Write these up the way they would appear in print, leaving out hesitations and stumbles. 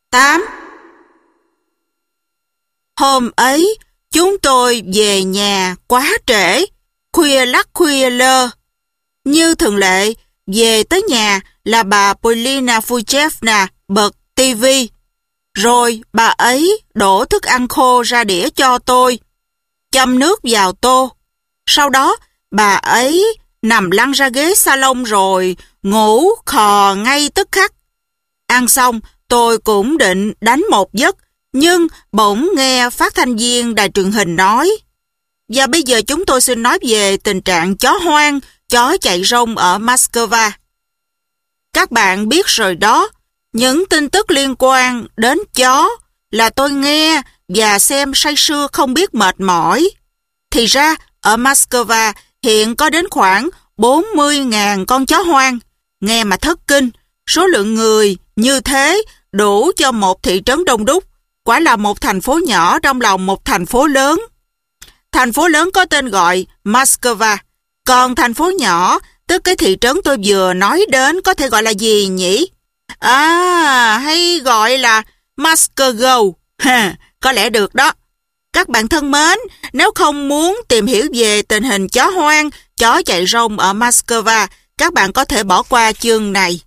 8. Hôm ấy, chúng tôi về nhà quá trễ, khuya lắc khuya lơ. Như thường lệ, về tới nhà là bà Polina Fuchevna bật tivi. Rồi bà ấy đổ thức ăn khô ra đĩa cho tôi, châm nước vào tô. Sau đó, bà ấy nằm lăn ra ghế salon rồi ngủ khò ngay tức khắc. Ăn xong, tôi cũng định đánh một giấc, nhưng bỗng nghe phát thanh viên đài truyền hình nói. Và bây giờ chúng tôi xin nói về tình trạng chó hoang, chó chạy rông ở Moscow. Các bạn biết rồi đó, những tin tức liên quan đến chó là tôi nghe và xem say sưa không biết mệt mỏi. Thì ra, ở Moscow hiện có đến khoảng 40.000 con chó hoang. Nghe mà thất kinh, số lượng người như thế đủ cho một thị trấn đông đúc, quả là một thành phố nhỏ trong lòng một thành phố lớn. Thành phố lớn có tên gọi Moscow, còn thành phố nhỏ, tức cái thị trấn tôi vừa nói đến, có thể gọi là gì nhỉ? Hay gọi là Moscow. Có lẽ được đó. Các bạn thân mến, nếu không muốn tìm hiểu về tình hình chó hoang, chó chạy rông ở Moscow, các bạn có thể bỏ qua chương này.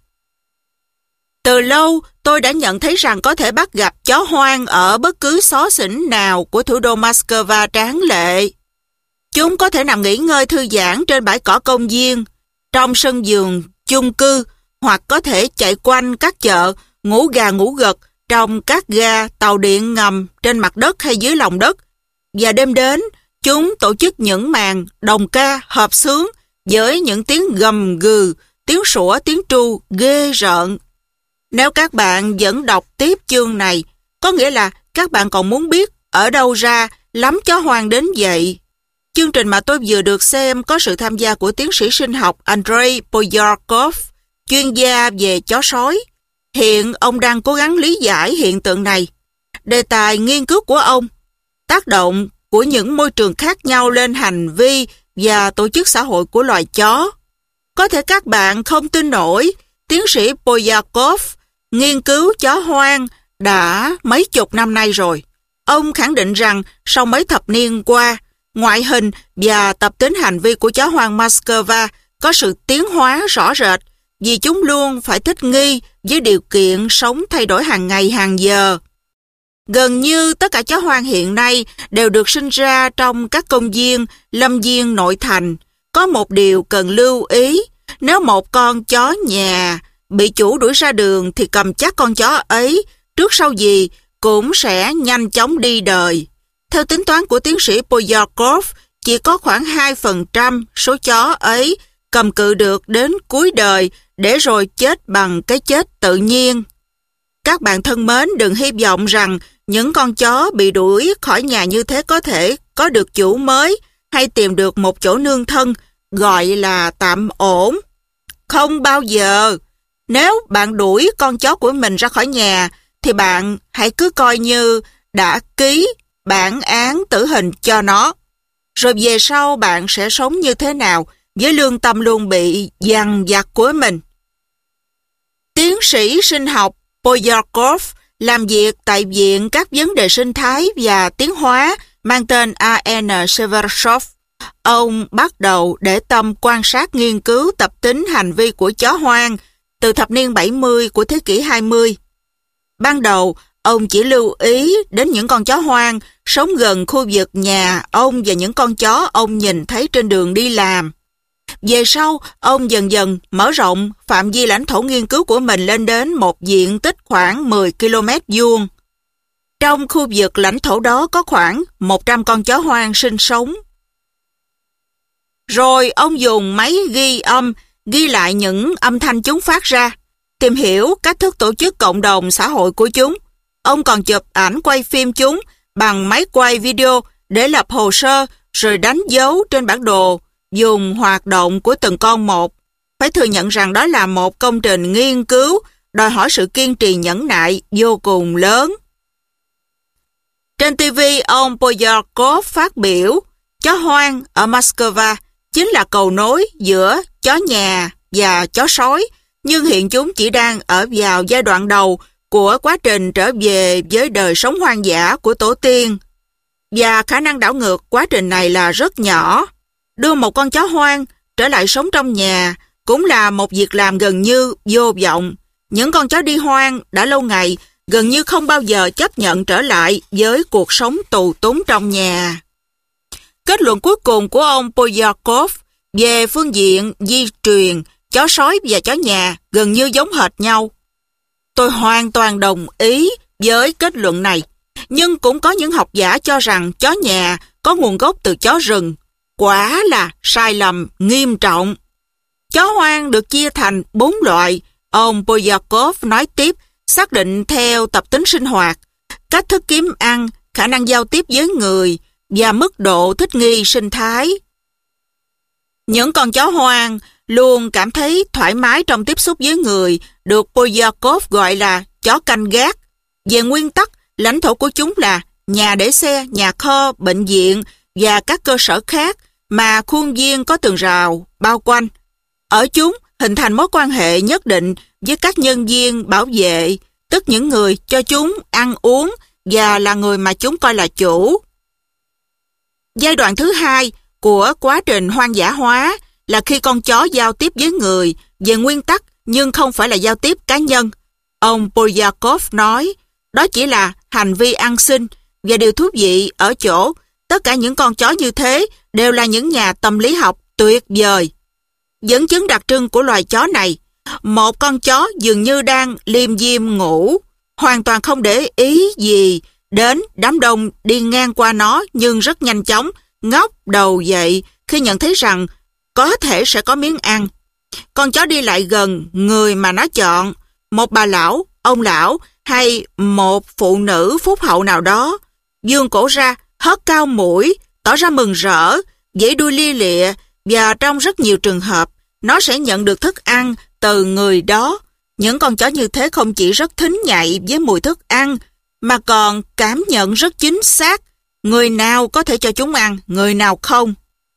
Từ lâu, tôi đã nhận thấy rằng có thể bắt gặp chó hoang ở bất cứ xó xỉnh nào của thủ đô Moscow tráng lệ. Chúng có thể nằm nghỉ ngơi thư giãn trên bãi cỏ công viên, trong sân vườn chung cư, hoặc có thể chạy quanh các chợ, ngủ gà ngủ gật trong các ga tàu điện ngầm trên mặt đất hay dưới lòng đất. Và đêm đến, chúng tổ chức những màn đồng ca hợp xướng với những tiếng gầm gừ, tiếng sủa, tiếng tru ghê rợn. Nếu các bạn vẫn đọc tiếp chương này, có nghĩa là các bạn còn muốn biết ở đâu ra lắm chó hoang đến vậy. Chương trình mà tôi vừa được xem có sự tham gia của tiến sĩ sinh học Andrei Poyarkov, chuyên gia về chó sói. Hiện ông đang cố gắng lý giải hiện tượng này. Đề tài nghiên cứu của ông, tác động của những môi trường khác nhau lên hành vi và tổ chức xã hội của loài chó. Có thể các bạn không tin nổi, tiến sĩ Poyarkov nghiên cứu chó hoang đã mấy chục năm nay rồi. Ông khẳng định rằng sau mấy thập niên qua, ngoại hình và tập tính hành vi của chó hoang Moscow có sự tiến hóa rõ rệt vì chúng luôn phải thích nghi với điều kiện sống thay đổi hàng ngày hàng giờ. Gần như tất cả chó hoang hiện nay đều được sinh ra trong các công viên, lâm viên nội thành. Có một điều cần lưu ý, nếu một con chó nhà bị chủ đuổi ra đường thì cầm chắc con chó ấy, trước sau gì cũng sẽ nhanh chóng đi đời. Theo tính toán của tiến sĩ Poyarkov, chỉ có khoảng 2% số chó ấy cầm cự được đến cuối đời để rồi chết bằng cái chết tự nhiên. Các bạn thân mến, đừng hy vọng rằng những con chó bị đuổi khỏi nhà như thế có thể có được chủ mới hay tìm được một chỗ nương thân gọi là tạm ổn. Không bao giờ. Nếu bạn đuổi con chó của mình ra khỏi nhà thì bạn hãy cứ coi như đã ký bản án tử hình cho nó. Rồi về sau bạn sẽ sống như thế nào với lương tâm luôn bị dằn vặt của mình. Tiến sĩ sinh học Poyarkov làm việc tại Viện các vấn đề sinh thái và tiến hóa mang tên A.N. Severshov. Ông bắt đầu để tâm quan sát nghiên cứu tập tính hành vi của chó hoang từ thập niên 70 của thế kỷ 20. Ban đầu, ông chỉ lưu ý đến những con chó hoang sống gần khu vực nhà ông và những con chó ông nhìn thấy trên đường đi làm. Về sau, ông dần dần mở rộng phạm vi lãnh thổ nghiên cứu của mình lên đến một diện tích khoảng 10 km vuông. Trong khu vực lãnh thổ đó có khoảng 100 con chó hoang sinh sống. Rồi ông dùng máy ghi âm, ghi lại những âm thanh chúng phát ra, tìm hiểu cách thức tổ chức cộng đồng xã hội của chúng. Ông còn chụp ảnh quay phim chúng bằng máy quay video để lập hồ sơ rồi đánh dấu trên bản đồ dùng hoạt động của từng con một. Phải thừa nhận rằng đó là một công trình nghiên cứu đòi hỏi sự kiên trì nhẫn nại vô cùng lớn. Trên TV, ông Poyarkov phát biểu chó hoang ở Moscow chính là cầu nối giữa chó nhà và chó sói, nhưng hiện chúng chỉ đang ở vào giai đoạn đầu của quá trình trở về với đời sống hoang dã của tổ tiên. Và khả năng đảo ngược quá trình này là rất nhỏ. Đưa một con chó hoang trở lại sống trong nhà cũng là một việc làm gần như vô vọng. Những con chó đi hoang đã lâu ngày gần như không bao giờ chấp nhận trở lại với cuộc sống tù túng trong nhà. Kết luận cuối cùng của ông Polyakov về phương diện di truyền chó sói và chó nhà gần như giống hệt nhau. Tôi hoàn toàn đồng ý với kết luận này, nhưng cũng có những học giả cho rằng chó nhà có nguồn gốc từ chó rừng. Quả là sai lầm nghiêm trọng. Chó hoang được chia thành 4 loại, ông Polyakov nói tiếp, xác định theo tập tính sinh hoạt, cách thức kiếm ăn, khả năng giao tiếp với người và mức độ thích nghi sinh thái. Những con chó hoang luôn cảm thấy thoải mái trong tiếp xúc với người, được Polyakov gọi là chó canh gác. Về nguyên tắc, lãnh thổ của chúng là nhà để xe, nhà kho, bệnh viện và các cơ sở khác mà khuôn viên có tường rào bao quanh. Ở chúng hình thành mối quan hệ nhất định với các nhân viên bảo vệ, tức những người cho chúng ăn uống và là người mà chúng coi là chủ. Giai đoạn thứ hai của quá trình hoang dã hóa là khi con chó giao tiếp với người về nguyên tắc nhưng không phải là giao tiếp cá nhân. Ông Polyakov nói, đó chỉ là hành vi ăn xin, và điều thú vị ở chỗ tất cả những con chó như thế đều là những nhà tâm lý học tuyệt vời. Dẫn chứng đặc trưng của loài chó này, một con chó dường như đang liêm diêm ngủ, hoàn toàn không để ý gì đến đám đông đi ngang qua nó, nhưng rất nhanh chóng ngóc đầu dậy khi nhận thấy rằng có thể sẽ có miếng ăn. Con chó đi lại gần người mà nó chọn, một bà lão, ông lão hay một phụ nữ phúc hậu nào đó, vươn cổ ra, hất cao mũi, tỏ ra mừng rỡ, vẫy đuôi lia lịa, và trong rất nhiều trường hợp, nó sẽ nhận được thức ăn từ người đó. Những con chó như thế không chỉ rất thính nhạy với mùi thức ăn, mà còn cảm nhận rất chính xác người nào có thể cho chúng ăn, người nào không.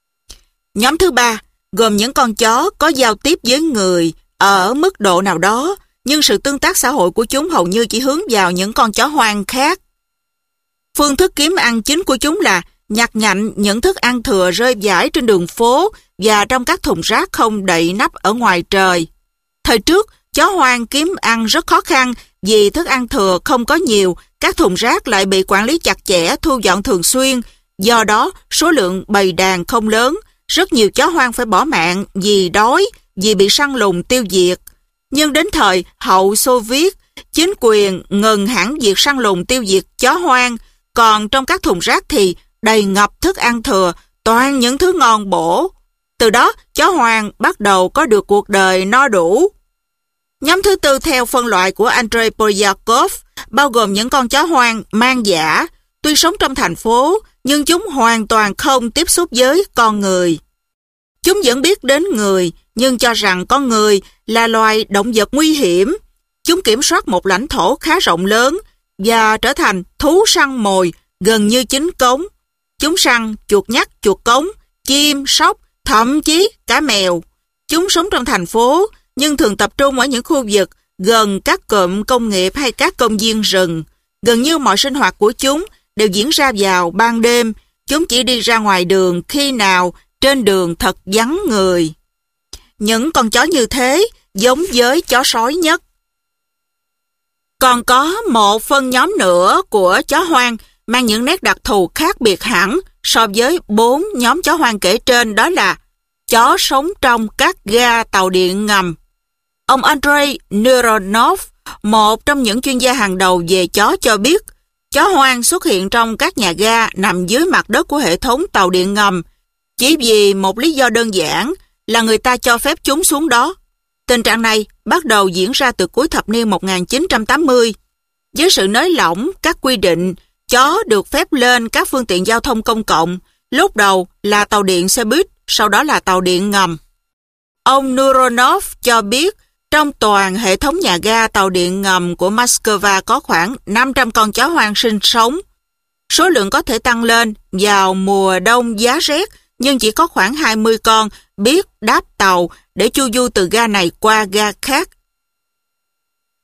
Nhóm thứ ba gồm những con chó có giao tiếp với người ở mức độ nào đó, nhưng sự tương tác xã hội của chúng hầu như chỉ hướng vào những con chó hoang khác. Phương thức kiếm ăn chính của chúng là nhặt nhạnh những thức ăn thừa rơi vãi trên đường phố và trong các thùng rác không đậy nắp ở ngoài trời. Thời trước, chó hoang kiếm ăn rất khó khăn vì thức ăn thừa không có nhiều, các thùng rác lại bị quản lý chặt chẽ, thu dọn thường xuyên. Do đó, số lượng bầy đàn không lớn, rất nhiều chó hoang phải bỏ mạng vì đói, vì bị săn lùng tiêu diệt. Nhưng đến thời hậu Xô Viết, chính quyền ngừng hẳn việc săn lùng tiêu diệt chó hoang, còn trong các thùng rác thì đầy ngập thức ăn thừa, toàn những thứ ngon bổ. Từ đó, chó hoang bắt đầu có được cuộc đời no đủ. Nhóm thứ tư theo phân loại của Andrei Polyakov bao gồm những con chó hoang mang dã, tuy sống trong thành phố, nhưng chúng hoàn toàn không tiếp xúc với con người. Chúng vẫn biết đến người, nhưng cho rằng con người là loài động vật nguy hiểm. Chúng kiểm soát một lãnh thổ khá rộng lớn và trở thành thú săn mồi gần như chính cống. Chúng săn chuột nhắt, chuột cống, chim, sóc, thậm chí cả mèo. Chúng sống trong thành phố, nhưng thường tập trung ở những khu vực gần các cụm công nghiệp hay các công viên rừng. Gần như mọi sinh hoạt của chúng đều diễn ra vào ban đêm. Chúng chỉ đi ra ngoài đường khi nào trên đường thật vắng người. Những con chó như thế giống với chó sói nhất. Còn có một phân nhóm nữa của chó hoang mang những nét đặc thù khác biệt hẳn so với 4 nhóm chó hoang kể trên, đó là chó sống trong các ga tàu điện ngầm. Ông Andrei Mironov, một trong những chuyên gia hàng đầu về chó, cho biết chó hoang xuất hiện trong các nhà ga nằm dưới mặt đất của hệ thống tàu điện ngầm chỉ vì một lý do đơn giản là người ta cho phép chúng xuống đó. Tình trạng này bắt đầu diễn ra từ cuối thập niên 1980. Với sự nới lỏng các quy định, chó được phép lên các phương tiện giao thông công cộng, lúc đầu là tàu điện xe buýt, sau đó là tàu điện ngầm. Ông Nuronov cho biết trong toàn hệ thống nhà ga tàu điện ngầm của Moscow có khoảng 500 con chó hoang sinh sống. Số lượng có thể tăng lên vào mùa đông giá rét, nhưng chỉ có khoảng 20 con biết đáp tàu để chu du từ ga này qua ga khác.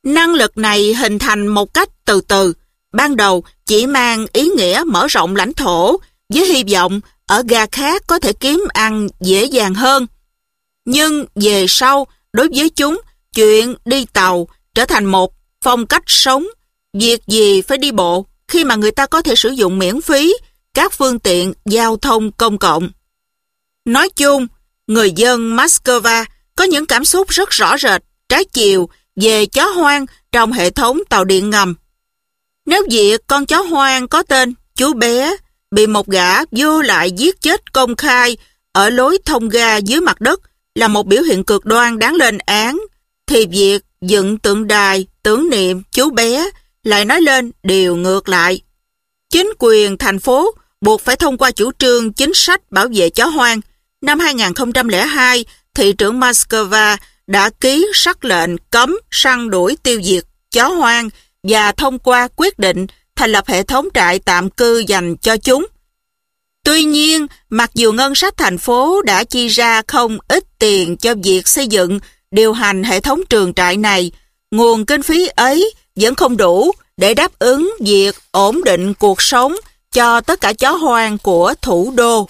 Năng lực này hình thành một cách từ từ, ban đầu chỉ mang ý nghĩa mở rộng lãnh thổ, với hy vọng ở ga khác có thể kiếm ăn dễ dàng hơn. Nhưng về sau, đối với chúng, chuyện đi tàu trở thành một phong cách sống. Việc gì phải đi bộ khi mà người ta có thể sử dụng miễn phí các phương tiện giao thông công cộng. Nói chung, người dân Moscow có những cảm xúc rất rõ rệt, trái chiều về chó hoang trong hệ thống tàu điện ngầm. Nếu việc con chó hoang có tên chú bé bị một gã vô lại giết chết công khai ở lối thông ga dưới mặt đất là một biểu hiện cực đoan đáng lên án, thì việc dựng tượng đài tưởng niệm chú bé lại nói lên điều ngược lại. Chính quyền thành phố buộc phải thông qua chủ trương chính sách bảo vệ chó hoang. Năm 2002, thị trưởng Moscow đã ký sắc lệnh cấm săn đuổi tiêu diệt chó hoang và thông qua quyết định thành lập hệ thống trại tạm cư dành cho chúng. Tuy nhiên, mặc dù ngân sách thành phố đã chi ra không ít tiền cho việc xây dựng, điều hành hệ thống trường trại này, nguồn kinh phí ấy vẫn không đủ để đáp ứng việc ổn định cuộc sống cho tất cả chó hoang của thủ đô.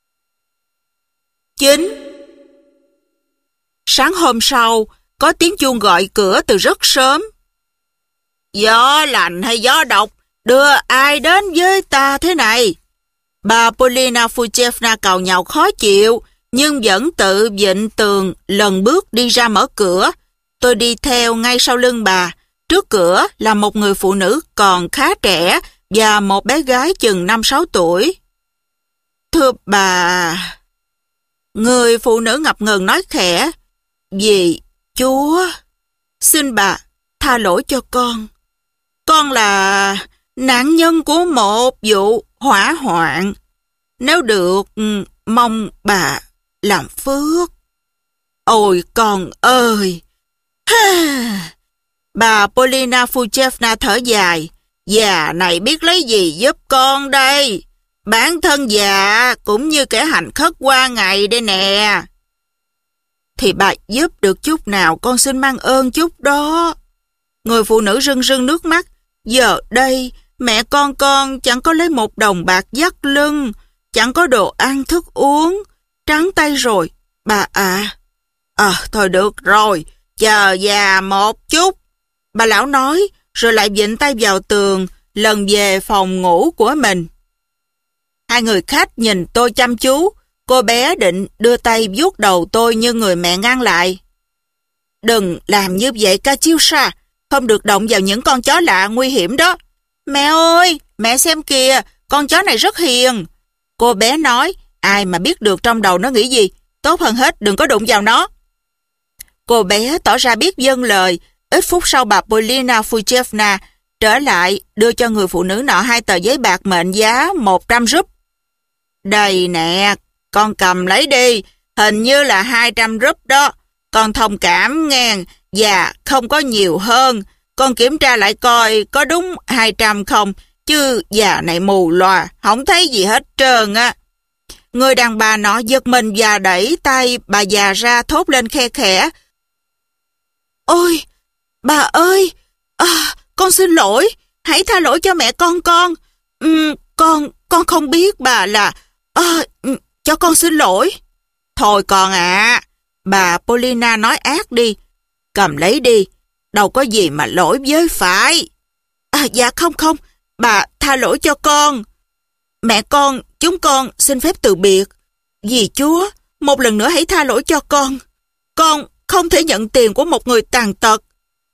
9. Sáng hôm sau, có tiếng chuông gọi cửa từ rất sớm. Gió lạnh hay gió độc, đưa ai đến với ta thế này? Bà Polina Fuchevna càu nhàu khó chịu, nhưng vẫn tự vịn tường lần bước đi ra mở cửa. Tôi đi theo ngay sau lưng bà. Trước cửa là một người phụ nữ còn khá trẻ và một bé gái chừng 5-6 tuổi. Thưa bà... Người phụ nữ ngập ngừng nói khẽ. Vì Chúa, xin bà tha lỗi cho con. Con là nạn nhân của một vụ hỏa hoạn. Nếu được, mong bà làm phước. Ôi con ơi! Bà Polina Fuchevna thở dài. Già này biết lấy gì giúp con đây? Bản thân già cũng như kẻ hành khất qua ngày đây nè. Thì bà giúp được chút nào con xin mang ơn chút đó. Người phụ nữ rưng rưng nước mắt. Giờ đây mẹ con chẳng có lấy một đồng bạc dắt lưng, chẳng có đồ ăn thức uống, trắng tay rồi bà ạ. Thôi được rồi, chờ già một chút. Bà lão nói rồi lại vịn tay vào tường, lần về phòng ngủ của mình. Hai người khách nhìn tôi chăm chú. Cô bé định đưa tay vuốt đầu tôi nhưng người mẹ ngăn lại. Đừng làm như vậy Katyusha, không được động vào những con chó lạ nguy hiểm đó. Mẹ ơi, mẹ xem kìa, con chó này rất hiền. Cô bé nói, ai mà biết được trong đầu nó nghĩ gì, tốt hơn hết đừng có đụng vào nó. Cô bé tỏ ra biết vâng lời. Ít phút sau bà Polina Fuchevna trở lại đưa cho người phụ nữ nọ 2 tờ giấy bạc mệnh giá 100 rúp. Đây nè, con cầm lấy đi, hình như là 200 rúp đó. Con thông cảm nghe, và không có nhiều hơn. Con kiểm tra lại coi có đúng 200 không, chứ già này mù lòa, không thấy gì hết trơn á. Người đàn bà nọ giật mình và đẩy tay bà già ra, thốt lên khe khẽ. Ôi, bà ơi, con xin lỗi, hãy tha lỗi cho mẹ con. Con không biết bà là... cho con xin lỗi. Thôi con ạ, bà Polina nói ác đi. Cầm lấy đi, đâu có gì mà lỗi với phải. Dạ không, bà tha lỗi cho con. Mẹ con, chúng con xin phép từ biệt. Vì Chúa, một lần nữa hãy tha lỗi cho con. Con không thể nhận tiền của một người tàn tật.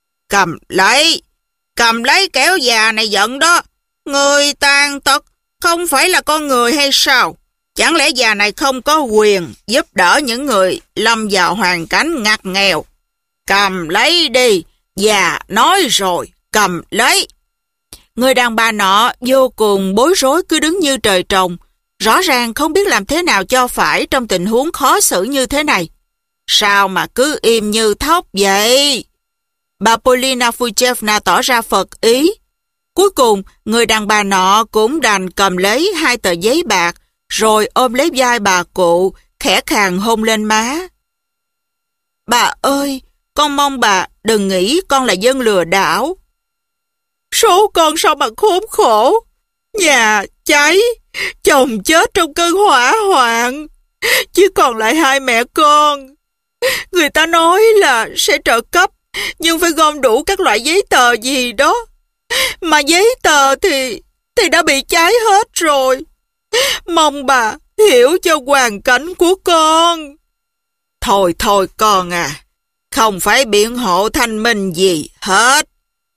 Cầm lấy kẻo già này giận đó. Người tàn tật không phải là con người hay sao? Chẳng lẽ già này không có quyền giúp đỡ những người lâm vào hoàn cảnh ngặt nghèo? Cầm lấy đi, già nói rồi, cầm lấy. Người đàn bà nọ vô cùng bối rối, cứ đứng như trời trồng, rõ ràng không biết làm thế nào cho phải trong tình huống khó xử như thế này. Sao mà cứ im như thóc vậy? Bà Polina Fuchevna tỏ ra phật ý. Cuối cùng, người đàn bà nọ cũng đành cầm lấy 2 tờ giấy bạc, rồi ôm lấy vai bà cụ, khẽ khàng hôn lên má. Bà ơi, Con mong bà đừng nghĩ con là dân lừa đảo. Số con sao mà khốn khổ. Nhà cháy, chồng chết trong cơn hỏa hoạn, chỉ còn lại hai mẹ con. Người ta nói là sẽ trợ cấp, nhưng phải gom đủ các loại giấy tờ gì đó. Mà giấy tờ thì đã bị cháy hết rồi. Mong bà hiểu cho hoàn cảnh của con. Thôi con à, không phải biện hộ thanh minh gì hết.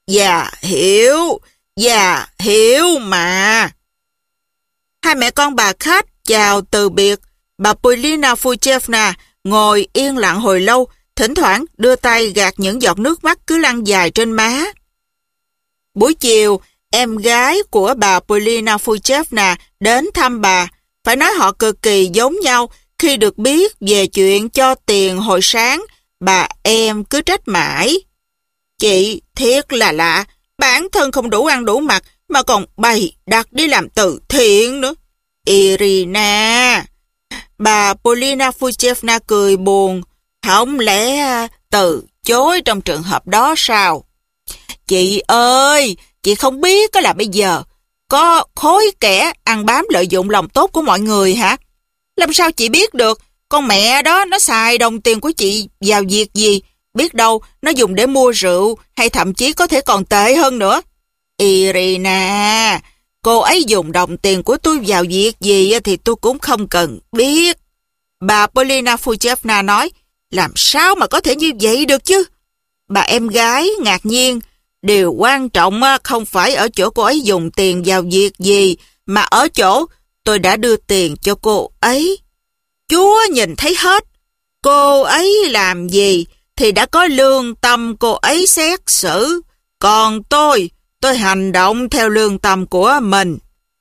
Dạ hiểu mà. Hai mẹ con bà khách chào từ biệt. Bà Polina Fuchevna ngồi yên lặng hồi lâu, thỉnh thoảng đưa tay gạt những giọt nước mắt cứ lăn dài trên má. Buổi chiều, em gái của bà Polina Fuchevna đến thăm bà. Phải nói họ cực kỳ giống nhau. Khi được biết về chuyện cho tiền hồi sáng, bà em cứ trách mãi. Chị thiệt là lạ, bản thân không đủ ăn đủ mặc mà còn bày đặt đi làm từ thiện nữa. Irina, bà Polina Fuchevna cười buồn. Không lẽ từ chối trong trường hợp đó sao? Chị ơi, chị không biết là bây giờ có khối kẻ ăn bám lợi dụng lòng tốt của mọi người hả? Làm sao chị biết được? Con mẹ đó nó xài đồng tiền của chị vào việc gì? Biết đâu nó dùng để mua rượu, hay thậm chí có thể còn tệ hơn nữa. Irina, cô ấy dùng đồng tiền của tôi vào việc gì thì tôi cũng không cần biết. Bà Polina Fuchevna nói. Làm sao mà có thể như vậy được chứ? Bà em gái ngạc nhiên. Điều quan trọng không phải ở chỗ cô ấy dùng tiền vào việc gì, mà ở chỗ tôi đã đưa tiền cho cô ấy. Chúa nhìn thấy hết. Cô ấy làm gì thì đã có lương tâm cô ấy xét xử. Còn tôi hành động theo lương tâm của mình.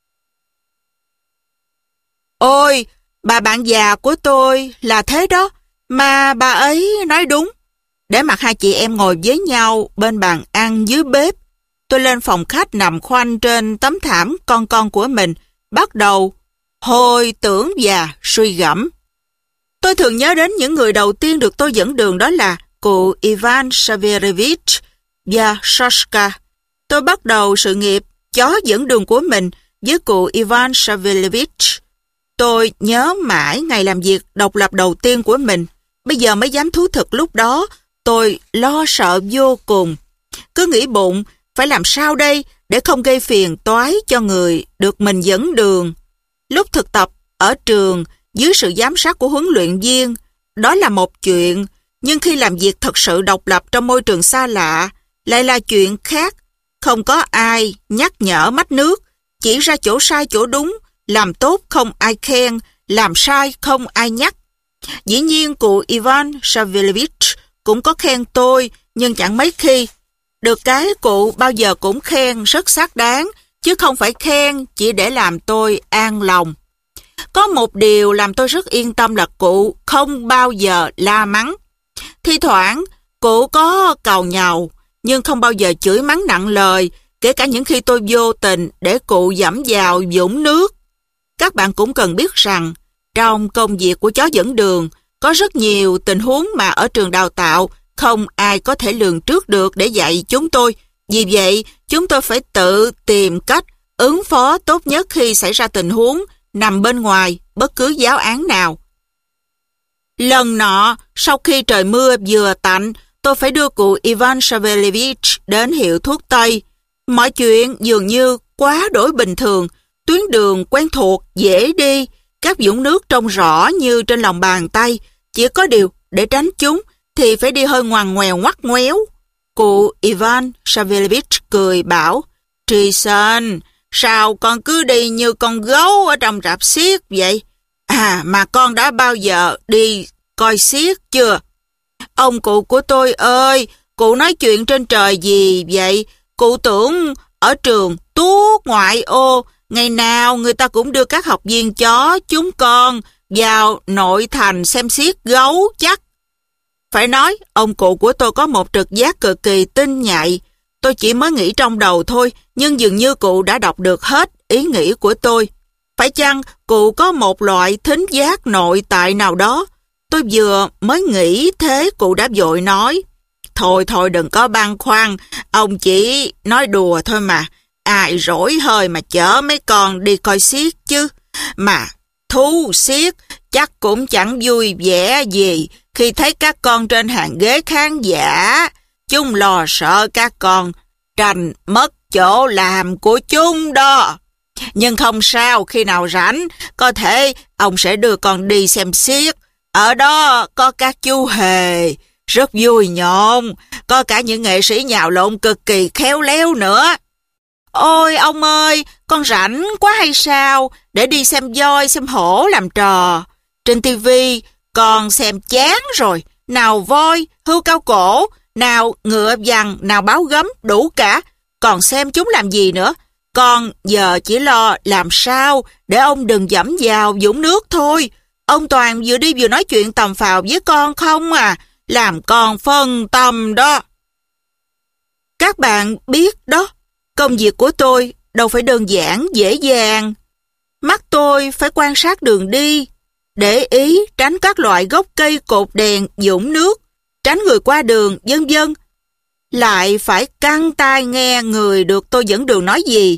Ôi, bà bạn già của tôi là thế đó. Mà bà ấy nói đúng. Để mặc hai chị em ngồi với nhau bên bàn ăn dưới bếp, tôi lên phòng khách nằm khoanh trên tấm thảm con của mình, bắt đầu hồi tưởng và suy gẫm. Tôi thường nhớ đến những người đầu tiên được tôi dẫn đường, đó là cụ Ivan Severevich và Sashka. Tôi bắt đầu sự nghiệp chó dẫn đường của mình với cụ Ivan Severevich. Tôi nhớ mãi ngày làm việc độc lập đầu tiên của mình. Bây giờ mới dám thú thực lúc đó, tôi lo sợ vô cùng. Cứ nghĩ bụng, phải làm sao đây để không gây phiền toái cho người được mình dẫn đường. Lúc thực tập ở trường, dưới sự giám sát của huấn luyện viên, đó là một chuyện. Nhưng khi làm việc thật sự độc lập trong môi trường xa lạ, lại là chuyện khác. Không có ai nhắc nhở mách nước, chỉ ra chỗ sai chỗ đúng, làm tốt không ai khen, làm sai không ai nhắc. Dĩ nhiên cụ Ivan Savelevich cũng có khen tôi, nhưng chẳng mấy khi. Được cái cụ bao giờ cũng khen rất xác đáng, chứ không phải khen chỉ để làm tôi an lòng. Có một điều làm tôi rất yên tâm là cụ không bao giờ la mắng. Thi thoảng cụ có càu nhàu, nhưng không bao giờ chửi mắng nặng lời, kể cả những khi tôi vô tình để cụ dẫm vào vũng nước. Các bạn cũng cần biết rằng, trong công việc của chó dẫn đường, có rất nhiều tình huống mà ở trường đào tạo không ai có thể lường trước được để dạy chúng tôi. Vì vậy, chúng tôi phải tự tìm cách ứng phó tốt nhất khi xảy ra tình huống nằm bên ngoài bất cứ giáo án nào. Lần nọ, sau khi trời mưa vừa tạnh, tôi phải đưa cụ Ivan Savelevich đến hiệu thuốc Tây. Mọi chuyện dường như quá đổi bình thường, tuyến đường quen thuộc, dễ đi, các vũng nước trông rõ như trên lòng bàn tay. Chỉ có điều, để tránh chúng, thì phải đi hơi ngoằn ngoèo ngoắt ngoéo. Cụ Ivan Savelevich cười bảo, Trison, sao con cứ đi như con gấu ở trong rạp xiếc vậy? À, mà con đã bao giờ đi coi xiếc chưa? Ông cụ của tôi ơi, cụ nói chuyện trên trời gì vậy? Cụ tưởng ở trường tuốt ngoại ô, ngày nào người ta cũng đưa các học viên chó chúng con vào nội thành xem xiếc gấu chắc. Phải nói, ông cụ của tôi có một trực giác cực kỳ tinh nhạy. Tôi chỉ mới nghĩ trong đầu thôi, nhưng dường như cụ đã đọc được hết ý nghĩ của tôi. Phải chăng cụ có một loại thính giác nội tại nào đó? Tôi vừa mới nghĩ thế, cụ đã vội nói, Thôi đừng có băn khoăn, ông chỉ nói đùa thôi mà. Ai rỗi hơi mà chở mấy con đi coi xiếc chứ. Mà thú xiếc chắc cũng chẳng vui vẻ gì khi thấy các con trên hàng ghế khán giả. Chúng lo sợ các con tranh mất chỗ làm của chúng đó. Nhưng không sao, khi nào rảnh, có thể ông sẽ đưa con đi xem xiếc. Ở đó có các chú hề, rất vui nhộn, có cả những nghệ sĩ nhào lộn cực kỳ khéo léo nữa. Ôi ông ơi, con rảnh quá hay sao, để đi xem voi, xem hổ làm trò. Trên tivi con xem chán rồi, nào voi, hươu cao cổ, nào ngựa vằn, nào báo gấm, đủ cả. Còn xem chúng làm gì nữa? Con giờ chỉ lo làm sao để ông đừng dẫm vào vũng nước thôi. Ông Toàn vừa đi vừa nói chuyện tầm phào với con không à, làm con phân tâm đó. Các bạn biết đó, công việc của tôi đâu phải đơn giản, dễ dàng. Mắt tôi phải quan sát đường đi, để ý tránh các loại gốc cây, cột đèn, vũng nước, tránh người qua đường, vân vân. Lại phải căng tai nghe người được tôi dẫn đường nói gì.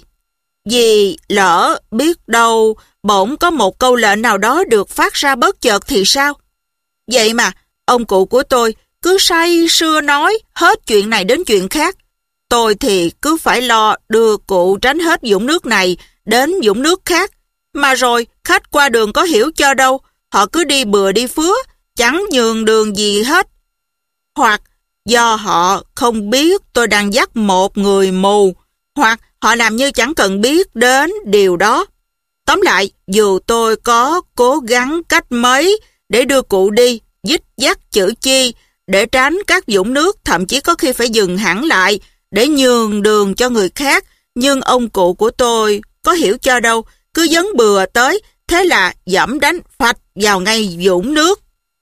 Vì lỡ biết đâu bỗng có một câu lệnh nào đó được phát ra bất chợt thì sao? Vậy mà ông cụ của tôi cứ say sưa nói hết chuyện này đến chuyện khác. Tôi thì cứ phải lo đưa cụ tránh hết vũng nước này đến vũng nước khác. Mà rồi khách qua đường có hiểu cho đâu, họ cứ đi bừa đi phứa, chẳng nhường đường gì hết. Hoặc do họ không biết tôi đang dắt một người mù, hoặc họ làm như chẳng cần biết đến điều đó. Tóm lại, dù tôi có cố gắng cách mấy để đưa cụ đi, dích dắt chữ chi, để tránh các vũng nước, thậm chí có khi phải dừng hẳn lại để nhường đường cho người khác, nhưng ông cụ của tôi có hiểu cho đâu, cứ vấn bừa tới, thế là dẫm đánh phạch vào ngay vũng nước.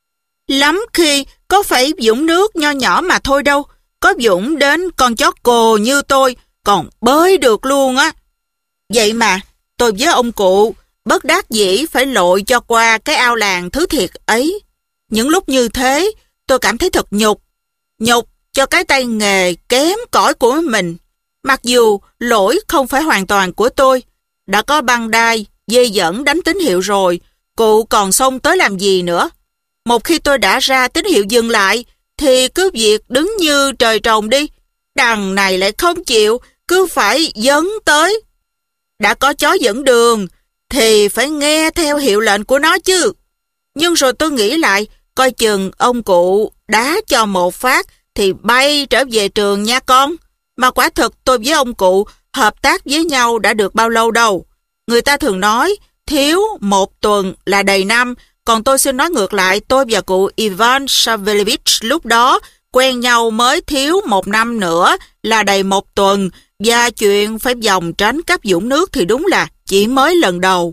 Lắm khi có phải vũng nước nho nhỏ mà thôi đâu, có vũng đến con chó cồ như tôi còn bơi được luôn á. Vậy mà tôi với ông cụ bất đắc dĩ phải lội cho qua cái ao làng thứ thiệt ấy. Những lúc như thế tôi cảm thấy thật nhục cho cái tay nghề kém cỏi của mình. Mặc dù lỗi không phải hoàn toàn của tôi, đã có băng đai, dây dẫn đánh tín hiệu rồi, cụ còn xông tới làm gì nữa. Một khi tôi đã ra tín hiệu dừng lại, thì cứ việc đứng như trời trồng đi. Đằng này lại không chịu, cứ phải dấn tới. Đã có chó dẫn đường, thì phải nghe theo hiệu lệnh của nó chứ. Nhưng rồi tôi nghĩ lại, coi chừng ông cụ đá cho một phát, thì bay trở về trường nha con. Mà quả thực tôi với ông cụ hợp tác với nhau đã được bao lâu đâu. Người ta thường nói, thiếu một tuần là đầy năm, còn tôi xin nói ngược lại, tôi và cụ Ivan Savelevich lúc đó quen nhau mới thiếu 1 năm nữa là đầy 1 tuần, và chuyện phải vòng tránh các vũng nước thì đúng là chỉ mới lần đầu.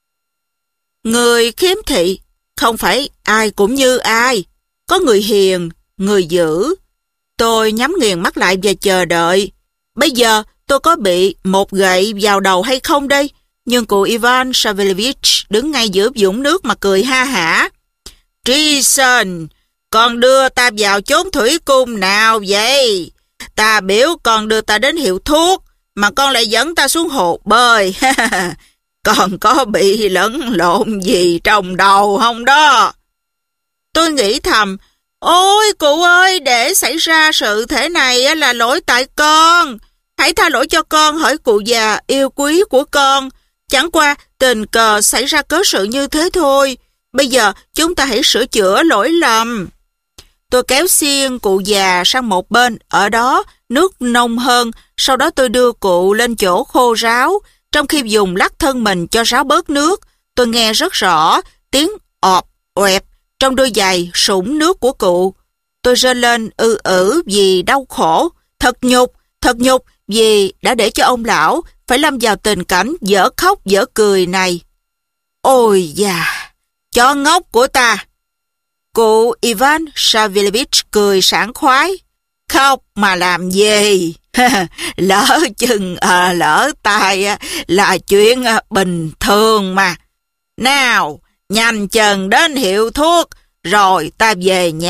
Người khiếm thị không phải ai cũng như ai, có người hiền, người dữ. Tôi nhắm nghiền mắt lại và chờ đợi. Bây giờ tôi có bị một gậy vào đầu hay không đây? Nhưng cụ Ivan Savelevich đứng ngay giữa vũng nước mà cười ha hả. Treason, con đưa ta vào chốn thủy cung nào vậy? Ta biểu con đưa ta đến hiệu thuốc, mà con lại dẫn ta xuống hồ bơi. Con có bị lẫn lộn gì trong đầu không đó? Tôi nghĩ thầm, ôi cụ ơi, để xảy ra sự thể này là lỗi tại con. Hãy tha lỗi cho con, hỡi cụ già yêu quý của con. Chẳng qua tình cờ xảy ra cớ sự như thế thôi. Bây giờ chúng ta hãy sửa chữa lỗi lầm. Tôi kéo xiên cụ già sang một bên, ở đó nước nông hơn. Sau đó tôi đưa cụ lên chỗ khô ráo. Trong khi dùng lắc thân mình cho ráo bớt nước, tôi nghe rất rõ tiếng ọp oẹp trong đôi giày sũng nước của cụ. Tôi rên lên vì đau khổ. Thật nhục vì đã để cho ông lão phải lâm vào tình cảnh dở khóc dở cười này. Ôi da, chó ngốc của ta! Cụ Ivan Savelevich cười sảng khoái. Khóc mà làm gì? Lỡ chừng lỡ tay là chuyện bình thường mà. Nào, nhanh chân đến hiệu thuốc, rồi ta về nhà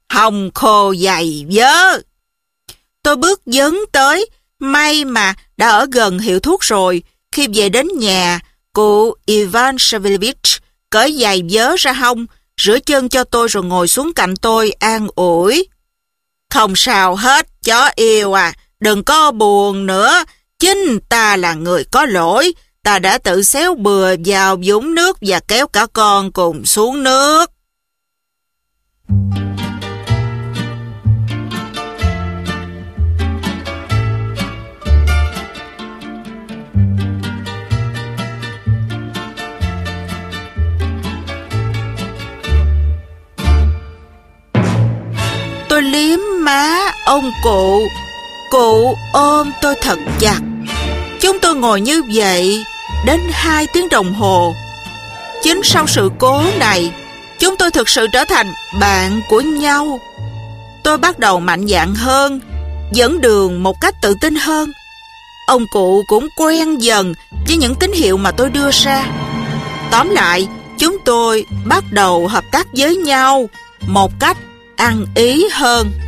hông khô dày vớ. Tôi bước dấn tới, may mà đã ở gần hiệu thuốc rồi. Khi về đến nhà, cụ Ivan Savelevich cởi giày vớ ra hông, rửa chân cho tôi rồi ngồi xuống cạnh tôi an ủi. Không sao hết, chó yêu à, đừng có buồn nữa. Chính ta là người có lỗi, ta đã tự xéo bừa vào vũng nước và kéo cả con cùng xuống nước. Tôi liếm má ông cụ. Cụ ôm tôi thật chặt. Chúng tôi ngồi như vậy đến 2 tiếng đồng hồ. Chính sau sự cố này, chúng tôi thực sự trở thành bạn của nhau. Tôi bắt đầu mạnh dạn hơn, dẫn đường một cách tự tin hơn. Ông cụ cũng quen dần với những tín hiệu mà tôi đưa ra. Tóm lại, chúng tôi bắt đầu hợp tác với nhau một cách ăn ý hơn.